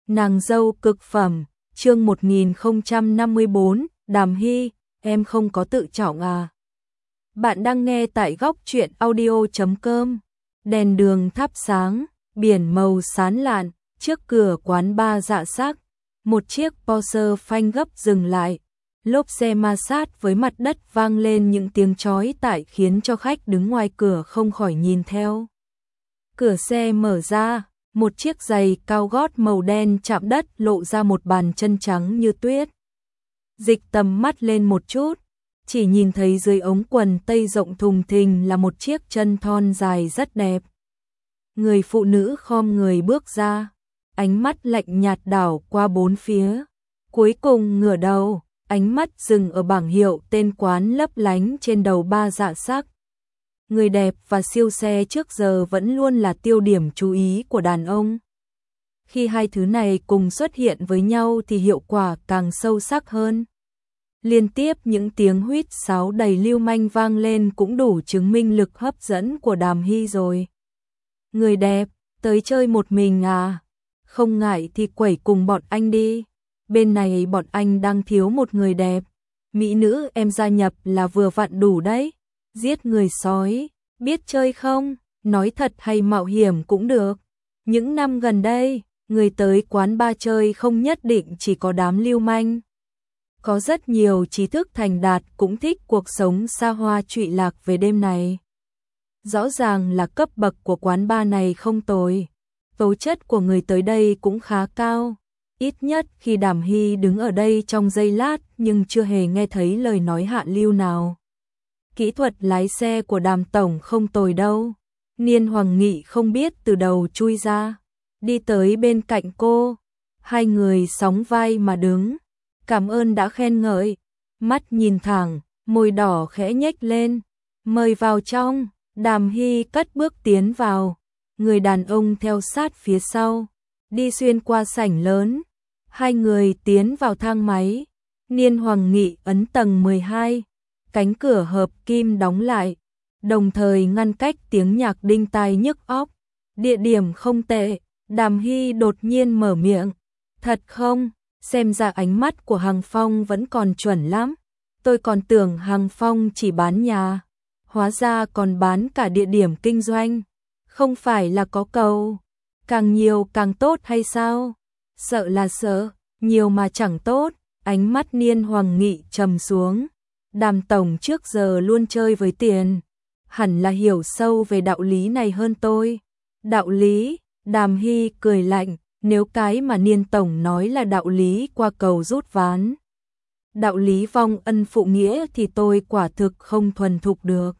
Nàng dâu cực phẩm, chương 1054, Đàm Hy, em không có tự trọng à? Bạn đang nghe tại góc truyện audio.com. Đèn đường thắp sáng, biển màu sáng lạn, trước cửa quán bar dạ sắc, một chiếc Porsche phanh gấp dừng lại. Lốp xe ma sát với mặt đất vang lên những tiếng chói tai khiến cho khách đứng ngoài cửa không khỏi nhìn theo. Cửa xe mở ra, một chiếc giày cao gót màu đen chạm đất lộ ra một bàn chân trắng như tuyết. Dịch tầm mắt lên một chút, chỉ nhìn thấy dưới ống quần tây rộng thùng thình là một chiếc chân thon dài rất đẹp. Người phụ nữ khom người bước ra, ánh mắt lạnh nhạt đảo qua bốn phía, cuối cùng ngửa đầu, ánh mắt dừng ở bảng hiệu tên quán lấp lánh trên đầu ba dạ sắc. Người đẹp và siêu xe trước giờ vẫn luôn là tiêu điểm chú ý của đàn ông. Khi hai thứ này cùng xuất hiện với nhau thì hiệu quả càng sâu sắc hơn. Liên tiếp những tiếng huýt sáo đầy lưu manh vang lên cũng đủ chứng minh lực hấp dẫn của Đàm Hy rồi. Người đẹp, tới chơi một mình à? Không ngại thì quẩy cùng bọn anh đi. Bên này bọn anh đang thiếu một người đẹp. Mỹ nữ em gia nhập là vừa vặn đủ đấy. Giết người sói, biết chơi không? Nói thật hay mạo hiểm cũng được. Những năm gần đây, người tới quán bar chơi không nhất định chỉ có đám lưu manh. Có rất nhiều trí thức thành đạt cũng thích cuộc sống xa hoa trụy lạc về đêm này. Rõ ràng là cấp bậc của quán bar này không tồi. Tố chất của người tới đây cũng khá cao. Ít nhất khi Đàm Hy đứng ở đây trong giây lát nhưng chưa hề nghe thấy lời nói hạ lưu nào. Kỹ thuật lái xe của Đàm tổng không tồi đâu. Niên Hoàng Nghị không biết từ đầu chui ra, đi tới bên cạnh cô. Hai người sóng vai mà đứng. Cảm ơn đã khen ngợi. Mắt nhìn thẳng, môi đỏ khẽ nhếch lên. Mời vào trong. Đàm Hy cất bước tiến vào. Người đàn ông theo sát phía sau. Đi xuyên qua sảnh lớn. Hai người tiến vào thang máy. Niên Hoàng Nghị ấn tầng 12. Cánh cửa hợp kim đóng lại, đồng thời ngăn cách tiếng nhạc đinh tai nhức óc. Địa điểm không tệ, Đàm Hy đột nhiên mở miệng. Thật không? Xem ra ánh mắt của Hằng Phong vẫn còn chuẩn lắm. Tôi còn tưởng Hằng Phong chỉ bán nhà, hóa ra còn bán cả địa điểm kinh doanh. Không phải là có cầu, càng nhiều càng tốt hay sao? Sợ là sợ, nhiều mà chẳng tốt. Ánh mắt Niên Hoàng Nghị trầm xuống. Đàm tổng trước giờ luôn chơi với tiền, hẳn là hiểu sâu về đạo lý này hơn tôi. Đạo lý? Đàm Hy cười lạnh, nếu cái mà Niên tổng nói là đạo lý qua cầu rút ván, đạo lý vong ân phụ nghĩa thì tôi quả thực không thuần thục được.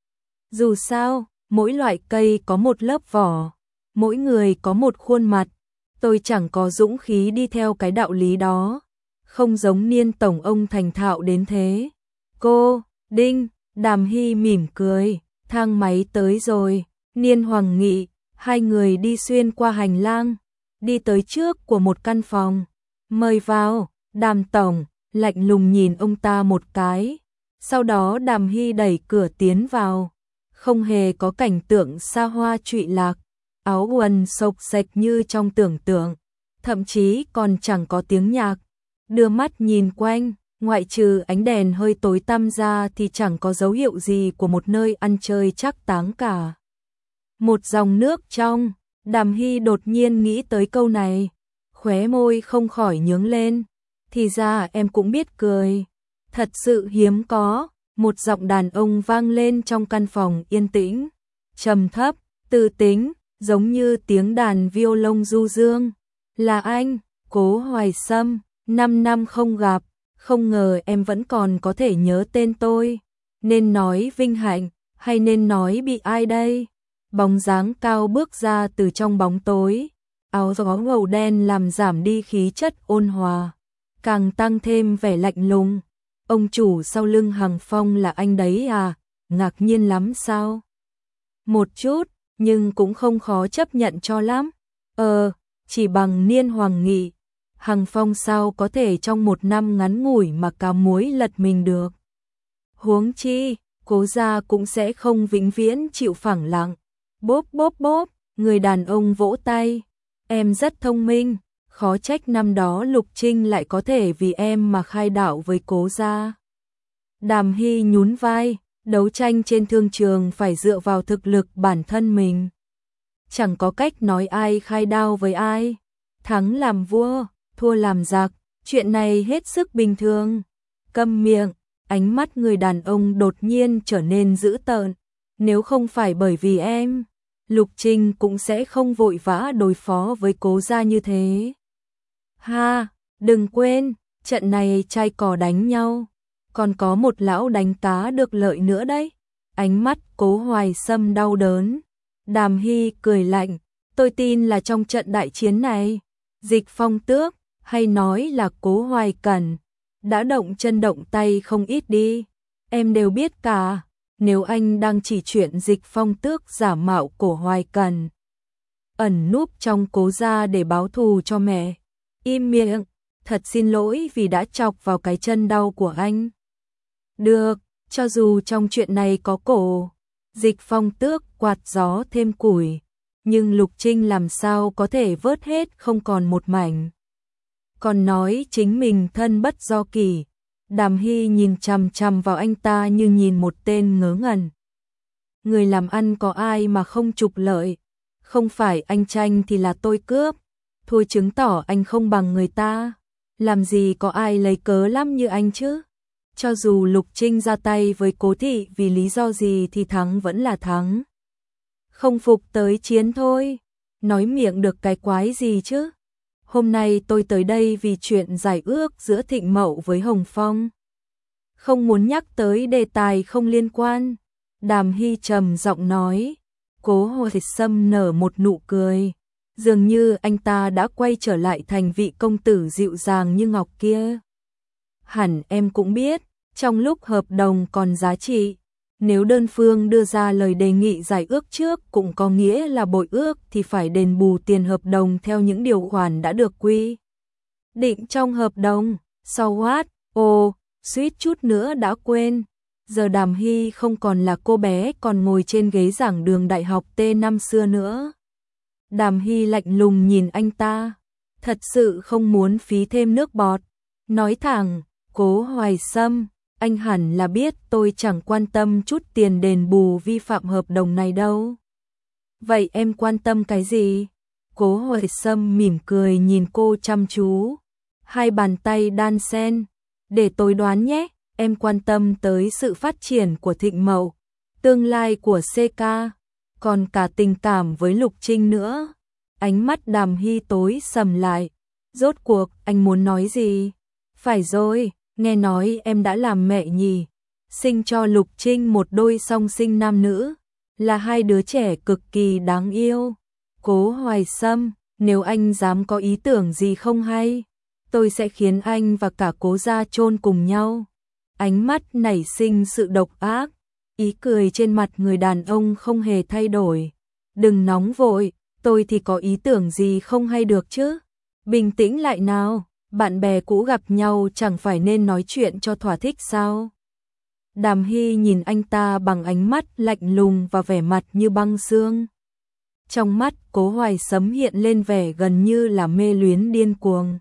Dù sao, mỗi loại cây có một lớp vỏ, mỗi người có một khuôn mặt, tôi chẳng có dũng khí đi theo cái đạo lý đó, không giống Niên tổng ông thành thạo đến thế. Cô, Đinh, Đàm Hy mỉm cười, thang máy tới rồi. Niên Hoàng Nghị, hai người đi xuyên qua hành lang, đi tới trước của một căn phòng. Mời vào. Đàm tổng, lạnh lùng nhìn ông ta một cái. Sau đó Đàm Hy đẩy cửa tiến vào. Không hề có cảnh tượng xa hoa trụy lạc, áo quần xộc xệch như trong tưởng tượng, thậm chí còn chẳng có tiếng nhạc. Đưa mắt nhìn quanh, ngoại trừ ánh đèn hơi tối tăm ra thì chẳng có dấu hiệu gì của một nơi ăn chơi trác táng cả. Một dòng nước trong, Đàm Hy đột nhiên nghĩ tới câu này, khóe môi không khỏi nhướng lên. Thì ra em cũng biết cười. Thật sự hiếm có. Một giọng đàn ông vang lên trong căn phòng yên tĩnh, trầm thấp, tư tính, giống như tiếng đàn violon du dương. Là anh, Cố Hoài Sâm, 5 năm không gặp. Không ngờ em vẫn còn có thể nhớ tên tôi. Nên nói vinh hạnh, hay nên nói bị ai đây? Bóng dáng cao bước ra từ trong bóng tối. Áo gió màu đen làm giảm đi khí chất ôn hòa, càng tăng thêm vẻ lạnh lùng. Ông chủ sau lưng Hằng Phong là anh đấy à? Ngạc nhiên lắm sao? Một chút, nhưng cũng không khó chấp nhận cho lắm. Chỉ bằng Niên Hoàng Nghị, Hằng Phong sao có thể trong một năm ngắn ngủi mà cá muối lật mình được. Huống chi, Cố gia cũng sẽ không vĩnh viễn chịu phẳng lặng. Bốp bốp bốp, người đàn ông vỗ tay. Em rất thông minh, khó trách năm đó Lục Trinh lại có thể vì em mà khai đạo với Cố gia. Đàm Hy nhún vai, đấu tranh trên thương trường phải dựa vào thực lực bản thân mình. Chẳng có cách nói ai khai đao với ai, thắng làm vua, thua làm giặc, chuyện này hết sức bình thường. Câm miệng, ánh mắt người đàn ông đột nhiên trở nên dữ tợn. Nếu không phải bởi vì em, Lục Trinh cũng sẽ không vội vã đối phó với Cố gia như thế. Ha, đừng quên, trận này trai cò đánh nhau, còn có một lão đánh cá được lợi nữa đấy. Ánh mắt Cố Hoài Sâm đau đớn. Đàm Hy cười lạnh, tôi tin là trong trận đại chiến này, Dịch Phong Tước, hay nói là Cố Hoài Cẩn, đã động chân động tay không ít đi. Em đều biết cả, nếu anh đang chỉ chuyện Dịch Phong Tước giả mạo Cố Hoài Cẩn, ẩn núp trong Cố gia để báo thù cho mẹ. Im miệng, thật xin lỗi vì đã chọc vào cái chân đau của anh. Được, cho dù trong chuyện này có cổ Dịch Phong Tước quạt gió thêm củi, nhưng Lục Trinh làm sao có thể vớt hết không còn một mảnh. Còn nói chính mình thân bất do kỷ. Đàm Hy nhìn chằm chằm vào anh ta như nhìn một tên ngớ ngẩn. Người làm ăn có ai mà không trục lợi, không phải anh tranh thì là tôi cướp, thôi chứng tỏ anh không bằng người ta, làm gì có ai lấy cớ lắm như anh chứ. Cho dù Lục Trinh ra tay với Cố thị vì lý do gì thì thắng vẫn là thắng. Không phục tới chiến thôi, nói miệng được cái quái gì chứ. Hôm nay tôi tới đây vì chuyện giải ước giữa Thịnh Mậu với Hồng Phong. Không muốn nhắc tới đề tài không liên quan. Đàm Hy trầm giọng nói. Cố Hoài Sâm nở một nụ cười. Dường như anh ta đã quay trở lại thành vị công tử dịu dàng như ngọc kia. Hẳn em cũng biết, trong lúc hợp đồng còn giá trị, nếu đơn phương đưa ra lời đề nghị giải ước trước cũng có nghĩa là bội ước thì phải đền bù tiền hợp đồng theo những điều khoản đã được quy định trong hợp đồng. So what? Ồ, suýt chút nữa đã quên. Giờ Đàm Hy không còn là cô bé còn ngồi trên ghế giảng đường đại học T năm xưa nữa. Đàm Hy lạnh lùng nhìn anh ta, thật sự không muốn phí thêm nước bọt. Nói thẳng, Cố Hoài Sâm, anh hẳn là biết tôi chẳng quan tâm chút tiền đền bù vi phạm hợp đồng này đâu. Vậy em quan tâm cái gì? Cố Hoài Sâm mỉm cười nhìn cô chăm chú, hai bàn tay đan sen. Để tôi đoán nhé, em quan tâm tới sự phát triển của Thịnh Mậu, tương lai của CK, còn cả tình cảm với Lục Trinh nữa. Ánh mắt Đàm Hy tối sầm lại. Rốt cuộc anh muốn nói gì? Phải rồi, nghe nói em đã làm mẹ nhì, sinh cho Lục Trinh một đôi song sinh nam nữ, là hai đứa trẻ cực kỳ đáng yêu. Cố Hoài Sâm, nếu anh dám có ý tưởng gì không hay, tôi sẽ khiến anh và cả Cố gia chôn cùng nhau. Ánh mắt nảy sinh sự độc ác, ý cười trên mặt người đàn ông không hề thay đổi. Đừng nóng vội, tôi thì có ý tưởng gì không hay được chứ. Bình tĩnh lại nào, bạn bè cũ gặp nhau chẳng phải nên nói chuyện cho thỏa thích sao? Đàm Hy nhìn anh ta bằng ánh mắt lạnh lùng và vẻ mặt như băng xương. Trong mắt Cố Hoài Sâm hiện lên vẻ gần như là mê luyến điên cuồng.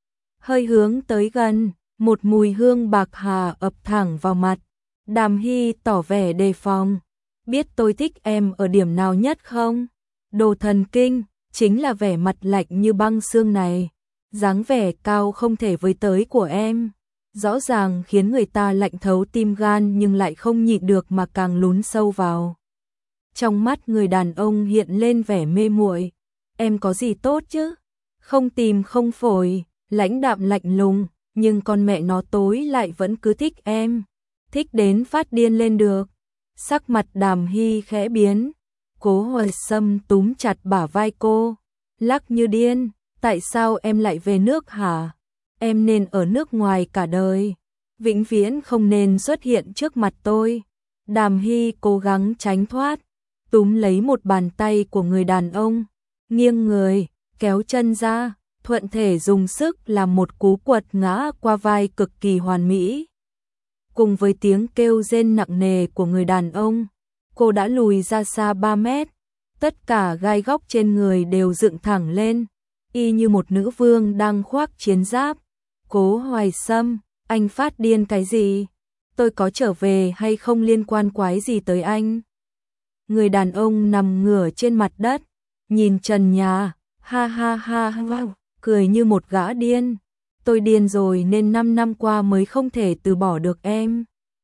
Hơi hướng tới gần, một mùi hương bạc hà ập thẳng vào mặt. Đàm Hy tỏ vẻ đề phòng. Biết tôi thích em ở điểm nào nhất không? Đồ thần kinh, chính là vẻ mặt lạnh như băng xương này. Dáng vẻ cao không thể với tới của em, rõ ràng khiến người ta lạnh thấu tim gan nhưng lại không nhịn được mà càng lún sâu vào. Trong mắt người đàn ông hiện lên vẻ mê muội. Em có gì tốt chứ? Không tìm không phổi, lãnh đạm lạnh lùng, nhưng con mẹ nó tối lại vẫn cứ thích em. Thích đến phát điên lên được. Sắc mặt Đàm Hy khẽ biến. Cố Hoài Sâm túm chặt bả vai cô, lắc như điên. Tại sao em lại về nước hả? Em nên ở nước ngoài cả đời, vĩnh viễn không nên xuất hiện trước mặt tôi. Đàm Hy cố gắng tránh thoát, túm lấy một bàn tay của người đàn ông, nghiêng người, kéo chân ra, thuận thể dùng sức làm một cú quật ngã qua vai cực kỳ hoàn mỹ. Cùng với tiếng kêu rên nặng nề của người đàn ông, cô đã lùi ra xa 3 mét, tất cả gai góc trên người đều dựng thẳng lên. y như một nữ vương đang khoác chiến giáp. Cố Hoài Sâm, anh phát điên cái gì? Tôi có trở về hay không liên quan quái gì tới anh? Người đàn ông nằm ngửa trên mặt đất, nhìn trần nhà, ha ha ha ha, cười như một gã điên. Tôi điên rồi nên 5 năm qua mới không thể từ bỏ được em.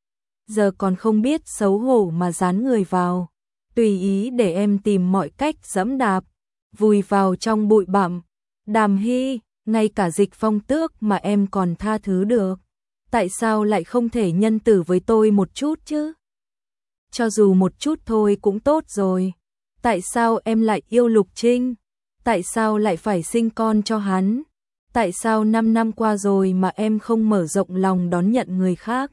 Giờ còn không biết xấu hổ mà dán người vào, tùy ý để em tìm mọi cách giẫm đạp, vùi vào trong bụi bặm. Đàm Hy, ngay cả Dịch Phong Tước mà em còn tha thứ được, tại sao lại không thể nhân từ với tôi một chút chứ? Cho dù một chút thôi cũng tốt rồi. Tại sao em lại yêu Lục Trinh? Tại sao lại phải sinh con cho hắn? Tại sao 5 năm qua rồi mà em không mở rộng lòng đón nhận người khác?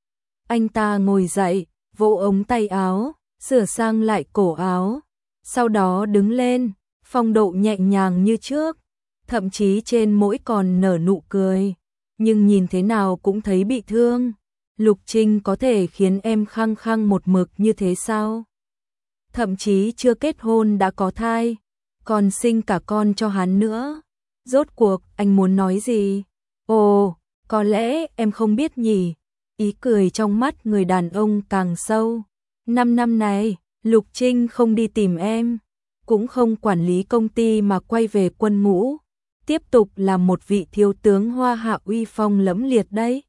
Anh ta ngồi dậy, vỗ ống tay áo, sửa sang lại cổ áo, sau đó đứng lên, phong độ nhẹ nhàng như trước, thậm chí trên mũi còn nở nụ cười, nhưng nhìn thế nào cũng thấy bị thương. Lục Trinh có thể khiến em khăng khăng một mực như thế sao? Thậm chí chưa kết hôn đã có thai, còn sinh cả con cho hắn nữa. Rốt cuộc anh muốn nói gì? Ồ, có lẽ em không biết nhỉ. Ý cười trong mắt người đàn ông càng sâu. 5 năm này, Lục Trinh không đi tìm em, cũng không quản lý công ty mà quay về quân ngũ, tiếp tục là một vị thiếu tướng hoa hạ uy phong lẫm liệt đấy.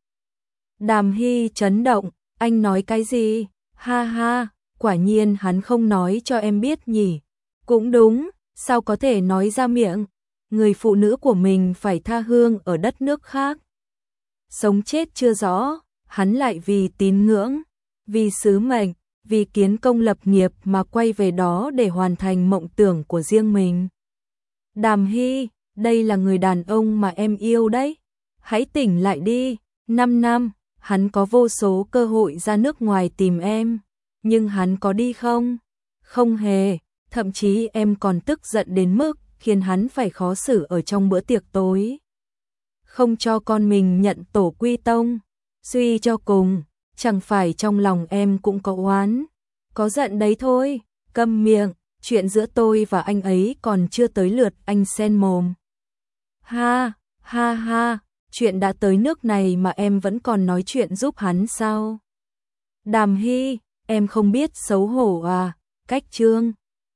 Đàm Hy chấn động, anh nói cái gì? Ha ha, quả nhiên hắn không nói cho em biết nhỉ. Cũng đúng, sao có thể nói ra miệng, người phụ nữ của mình phải tha hương ở đất nước khác. Sống chết chưa rõ, hắn lại vì tín ngưỡng, vì sứ mệnh, vì kiến công lập nghiệp mà quay về đó để hoàn thành mộng tưởng của riêng mình. Đàm Hy, đây là người đàn ông mà em yêu đấy. Hãy tỉnh lại đi, 5 năm, hắn có vô số cơ hội ra nước ngoài tìm em, nhưng hắn có đi không? Không hề, thậm chí em còn tức giận đến mức khiến hắn phải khó xử ở trong bữa tiệc tối. Không cho con mình nhận tổ quy tông, suy cho cùng, chẳng phải trong lòng em cũng có oán, có giận đấy thôi, câm miệng, chuyện giữa tôi và anh ấy còn chưa tới lượt anh xen mồm. Ha, ha ha, chuyện đã tới nước này mà em vẫn còn nói chuyện giúp hắn sao? Đàm Hy, em không biết xấu hổ à? Cách Trương